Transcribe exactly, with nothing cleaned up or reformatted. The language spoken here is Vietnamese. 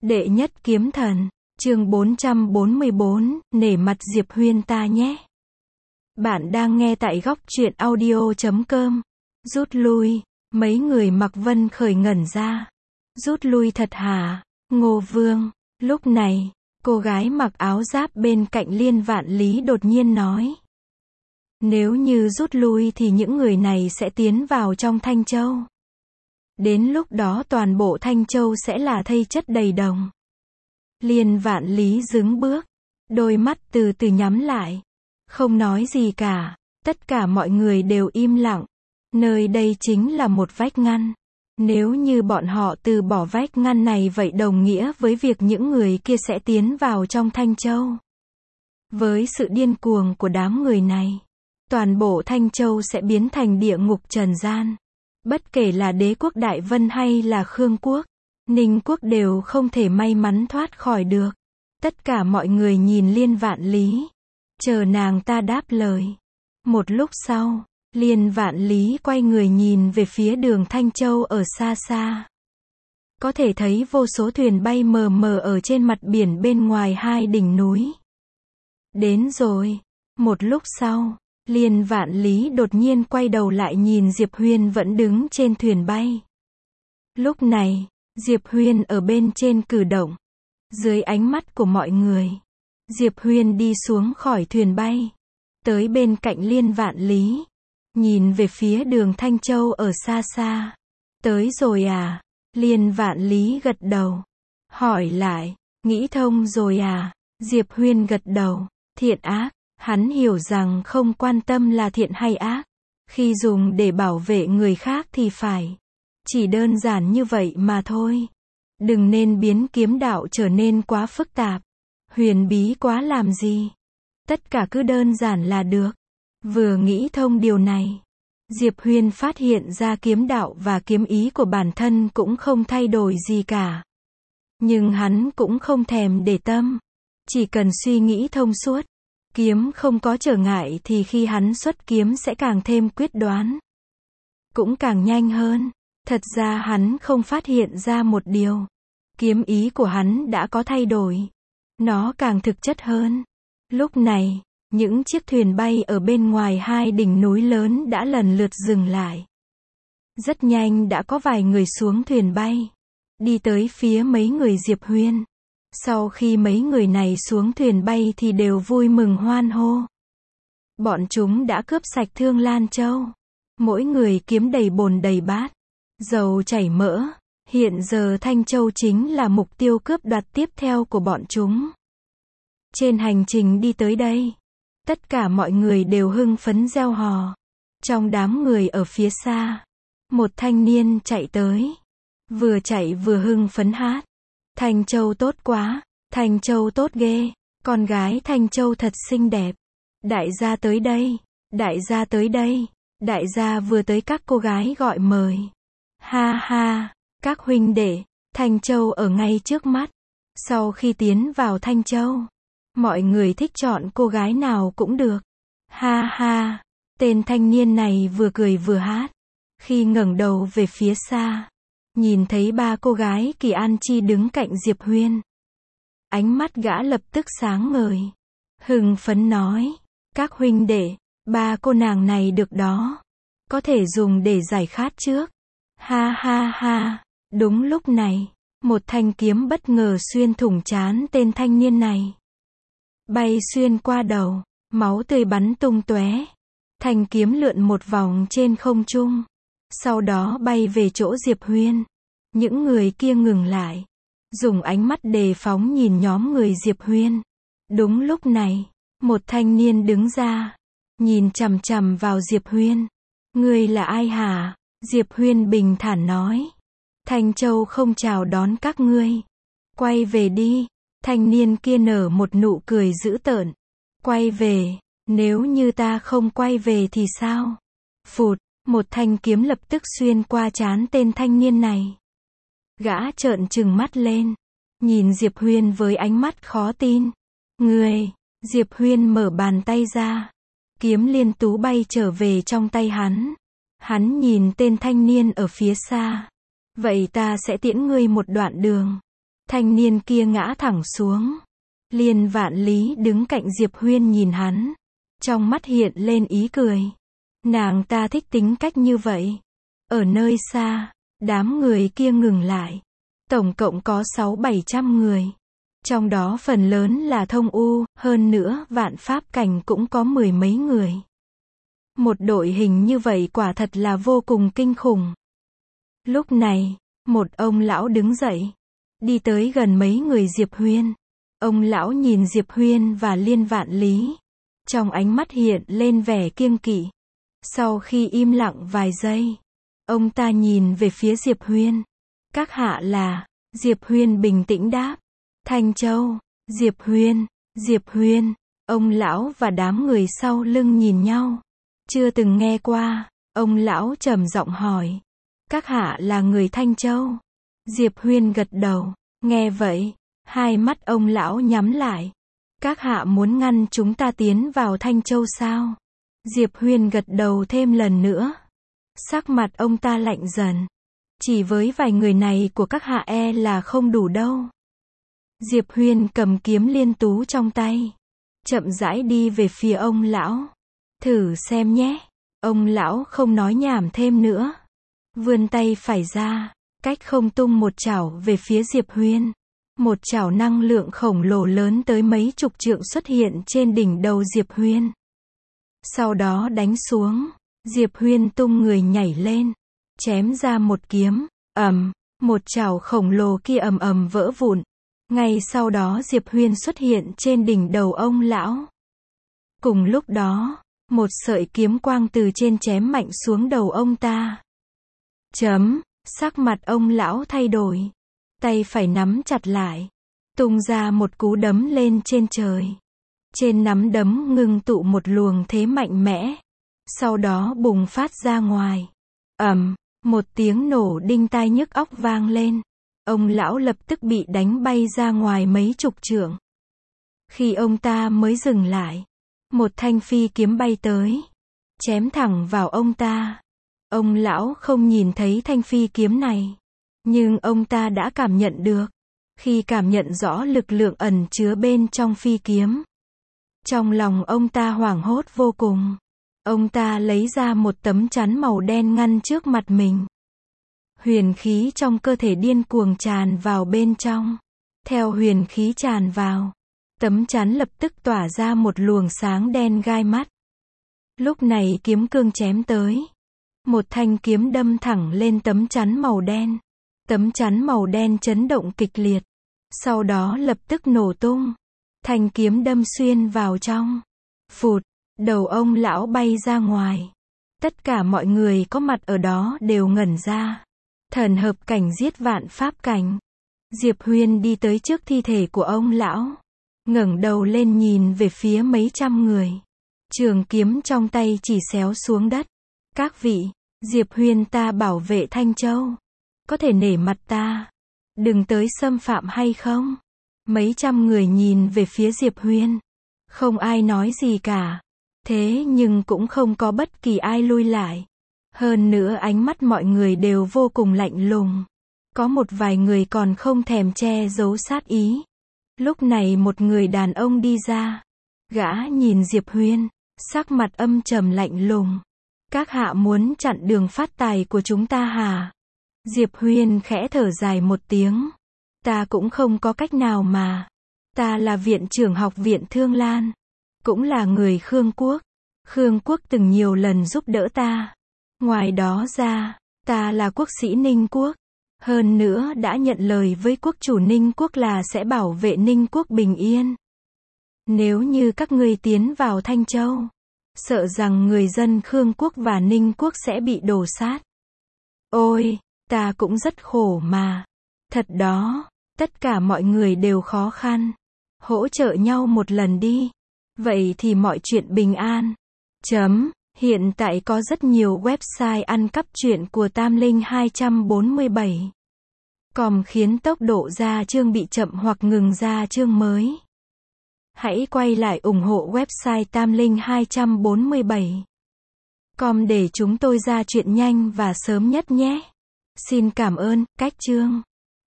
Đệ nhất kiếm thần, chương bốn trăm bốn mươi bốn, nể mặt Diệp Huyên ta nhé. Bạn đang nghe tại góc truyện audio chấm com. Rút lui, mấy người mặc vân khởi ngẩn ra. Rút lui thật hả, Ngô Vương? Lúc này, cô gái mặc áo giáp bên cạnh Liên Vạn Lý đột nhiên nói. Nếu như rút lui thì những người này sẽ tiến vào trong Thanh Châu. Đến lúc đó toàn bộ Thanh Châu sẽ là thây chất đầy đồng. Liên Vạn Lý dững bước, đôi mắt từ từ nhắm lại, không nói gì cả, tất cả mọi người đều im lặng. Nơi đây chính là một vách ngăn. Nếu như bọn họ từ bỏ vách ngăn này vậy đồng nghĩa với việc những người kia sẽ tiến vào trong Thanh Châu. Với sự điên cuồng của đám người này, toàn bộ Thanh Châu sẽ biến thành địa ngục trần gian. Bất kể là Đế quốc Đại Vân hay là Khương quốc, Ninh quốc đều không thể may mắn thoát khỏi được. Tất cả mọi người nhìn Liên Vạn Lý, chờ nàng ta đáp lời. Một lúc sau, Liên Vạn Lý quay người nhìn về phía đường Thanh Châu ở xa xa. Có thể thấy vô số thuyền bay mờ mờ ở trên mặt biển bên ngoài hai đỉnh núi. Đến rồi. Một lúc sau, Liên Vạn Lý đột nhiên quay đầu lại nhìn Diệp Huyên vẫn đứng trên thuyền bay. Lúc này, Diệp Huyên ở bên trên cử động. Dưới ánh mắt của mọi người, Diệp Huyên đi xuống khỏi thuyền bay, tới bên cạnh Liên Vạn Lý, nhìn về phía đường Thanh Châu ở xa xa. Tới rồi à? Liên Vạn Lý gật đầu, hỏi lại, nghĩ thông rồi à? Diệp Huyên gật đầu, thiện ác, hắn hiểu rằng không quan tâm là thiện hay ác, khi dùng để bảo vệ người khác thì phải. Chỉ đơn giản như vậy mà thôi. Đừng nên biến kiếm đạo trở nên quá phức tạp, huyền bí quá làm gì. Tất cả cứ đơn giản là được. Vừa nghĩ thông điều này, Diệp Huyên phát hiện ra kiếm đạo và kiếm ý của bản thân cũng không thay đổi gì cả. Nhưng hắn cũng không thèm để tâm. Chỉ cần suy nghĩ thông suốt, kiếm không có trở ngại thì khi hắn xuất kiếm sẽ càng thêm quyết đoán, cũng càng nhanh hơn. Thật ra hắn không phát hiện ra một điều. Kiếm ý của hắn đã có thay đổi. Nó càng thực chất hơn. Lúc này, những chiếc thuyền bay ở bên ngoài hai đỉnh núi lớn đã lần lượt dừng lại. Rất nhanh đã có vài người xuống thuyền bay, đi tới phía mấy người Diệp Huyên. Sau khi mấy người này xuống thuyền bay thì đều vui mừng hoan hô. Bọn chúng đã cướp sạch Thương Lan Châu. Mỗi người kiếm đầy bồn đầy bát, dầu chảy mỡ. Hiện giờ Thanh Châu chính là mục tiêu cướp đoạt tiếp theo của bọn chúng. Trên hành trình đi tới đây, tất cả mọi người đều hưng phấn reo hò. Trong đám người ở phía xa, một thanh niên chạy tới, vừa chạy vừa hưng phấn hát. Thanh Châu tốt quá, Thanh Châu tốt ghê, con gái Thanh Châu thật xinh đẹp. Đại gia tới đây, đại gia tới đây, đại gia vừa tới các cô gái gọi mời. Ha ha, các huynh đệ, Thanh Châu ở ngay trước mắt. Sau khi tiến vào Thanh Châu, mọi người thích chọn cô gái nào cũng được. Ha ha, tên thanh niên này vừa cười vừa hát. Khi ngẩng đầu về phía xa, nhìn thấy ba cô gái Kỳ An Chi đứng cạnh Diệp Huyên. Ánh mắt gã lập tức sáng ngời. Hưng phấn nói, các huynh đệ, ba cô nàng này được đó. Có thể dùng để giải khát trước. Ha ha ha, đúng lúc này, một thanh kiếm bất ngờ xuyên thủng trán tên thanh niên này. Bay xuyên qua đầu, máu tươi bắn tung tóe. Thanh kiếm lượn một vòng trên không trung, sau đó bay về chỗ Diệp Huyên. Những người kia ngừng lại, dùng ánh mắt đề phóng nhìn nhóm người Diệp Huyên. Đúng lúc này, một thanh niên đứng ra, nhìn chằm chằm vào Diệp Huyên. Ngươi là ai hả? Diệp Huyên bình thản nói. Thanh Châu không chào đón các ngươi. Quay về đi. Thanh niên kia nở một nụ cười dữ tợn. Quay về, nếu như ta không quay về thì sao? Phụt, một thanh kiếm lập tức xuyên qua trán tên thanh niên này. Gã trợn trừng mắt lên, nhìn Diệp Huyên với ánh mắt khó tin. Ngươi, Diệp Huyên mở bàn tay ra. Kiếm liên tú bay trở về trong tay hắn. Hắn nhìn tên thanh niên ở phía xa. Vậy ta sẽ tiễn ngươi một đoạn đường. Thanh niên kia ngã thẳng xuống. Liên Vạn Lý đứng cạnh Diệp Huyên nhìn hắn. Trong mắt hiện lên ý cười. Nàng ta thích tính cách như vậy. Ở nơi xa, đám người kia ngừng lại. Tổng cộng có sáu bảy trăm người. Trong đó phần lớn là thông u, hơn nữa vạn pháp cảnh cũng có mười mấy người. Một đội hình như vậy quả thật là vô cùng kinh khủng. Lúc này, một ông lão đứng dậy, đi tới gần mấy người Diệp Huyên. Ông lão nhìn Diệp Huyên và Liên Vạn Lý. Trong ánh mắt hiện lên vẻ kiêng kỵ. Sau khi im lặng vài giây, ông ta nhìn về phía Diệp Huyên. Các hạ là, Diệp Huyên bình tĩnh đáp. Thanh Châu, Diệp Huyên, Diệp Huyên, ông lão và đám người sau lưng nhìn nhau. Chưa từng nghe qua, ông lão trầm giọng hỏi. Các hạ là người Thanh Châu? Diệp Huyên gật đầu, nghe vậy, hai mắt ông lão nhắm lại. Các hạ muốn ngăn chúng ta tiến vào Thanh Châu sao? Diệp Huyên gật đầu thêm lần nữa. Sắc mặt ông ta lạnh dần. Chỉ với vài người này của các hạ e là không đủ đâu. Diệp Huyên cầm kiếm liên tú trong tay. Chậm rãi đi về phía ông lão. Thử xem nhé. Ông lão không nói nhảm thêm nữa. Vươn tay phải ra. Cách không tung một chảo về phía Diệp Huyên. Một chảo năng lượng khổng lồ lớn tới mấy chục trượng xuất hiện trên đỉnh đầu Diệp Huyên. Sau đó đánh xuống. Diệp Huyên tung người nhảy lên. Chém ra một kiếm. Ầm, một chảo khổng lồ kia ầm ầm vỡ vụn. Ngay sau đó Diệp Huyên xuất hiện trên đỉnh đầu ông lão. Cùng lúc đó, một sợi kiếm quang từ trên chém mạnh xuống đầu ông ta. Chấm, sắc mặt ông lão thay đổi. Tay phải nắm chặt lại. Tung ra một cú đấm lên trên trời. Trên nắm đấm ngưng tụ một luồng thế mạnh mẽ. Sau đó bùng phát ra ngoài. Ầm, một tiếng nổ đinh tai nhức óc vang lên. Ông lão lập tức bị đánh bay ra ngoài mấy chục trượng. Khi ông ta mới dừng lại, một thanh phi kiếm bay tới, chém thẳng vào ông ta. Ông lão không nhìn thấy thanh phi kiếm này, nhưng ông ta đã cảm nhận được. Khi cảm nhận rõ lực lượng ẩn chứa bên trong phi kiếm, trong lòng ông ta hoảng hốt vô cùng. Ông ta lấy ra một tấm chắn màu đen ngăn trước mặt mình. Huyền khí trong cơ thể điên cuồng tràn vào bên trong. Theo huyền khí tràn vào, tấm chắn lập tức tỏa ra một luồng sáng đen gai mắt. Lúc này kiếm cương chém tới. Một thanh kiếm đâm thẳng lên tấm chắn màu đen. Tấm chắn màu đen chấn động kịch liệt. Sau đó lập tức nổ tung. Thanh kiếm đâm xuyên vào trong. Phụt, đầu ông lão bay ra ngoài. Tất cả mọi người có mặt ở đó đều ngẩn ra. Thần hợp cảnh giết vạn pháp cảnh. Diệp Huyên đi tới trước thi thể của ông lão. Ngẩng đầu lên nhìn về phía mấy trăm người. Trường kiếm trong tay chỉ xéo xuống đất. Các vị, Diệp Huyên ta bảo vệ Thanh Châu. Có thể nể mặt ta. Đừng tới xâm phạm hay không? Mấy trăm người nhìn về phía Diệp Huyên. Không ai nói gì cả. Thế nhưng cũng không có bất kỳ ai lui lại. Hơn nữa ánh mắt mọi người đều vô cùng lạnh lùng. Có một vài người còn không thèm che giấu sát ý. Lúc này một người đàn ông đi ra. Gã nhìn Diệp Huyên, sắc mặt âm trầm lạnh lùng. Các hạ muốn chặn đường phát tài của chúng ta hả? Diệp Huyên khẽ thở dài một tiếng. Ta cũng không có cách nào mà. Ta là viện trưởng học viện Thương Lan. Cũng là người Khương Quốc. Khương Quốc từng nhiều lần giúp đỡ ta. Ngoài đó ra, ta là quốc sĩ Ninh Quốc. Hơn nữa đã nhận lời với quốc chủ Ninh Quốc là sẽ bảo vệ Ninh Quốc bình yên. Nếu như các ngươi tiến vào Thanh Châu, sợ rằng người dân Khương Quốc và Ninh Quốc sẽ bị đổ sát. Ôi, ta cũng rất khổ mà. Thật đó, tất cả mọi người đều khó khăn. Hỗ trợ nhau một lần đi. Vậy thì mọi chuyện bình an. Chấm. Hiện tại có rất nhiều website ăn cắp truyện của Tam Linh hai bốn bảy. Com khiến tốc độ ra chương bị chậm hoặc ngừng ra chương mới. Hãy quay lại ủng hộ website Tam Linh hai bốn bảy. Com để chúng tôi ra chuyện nhanh và sớm nhất nhé. Xin cảm ơn, cách chương.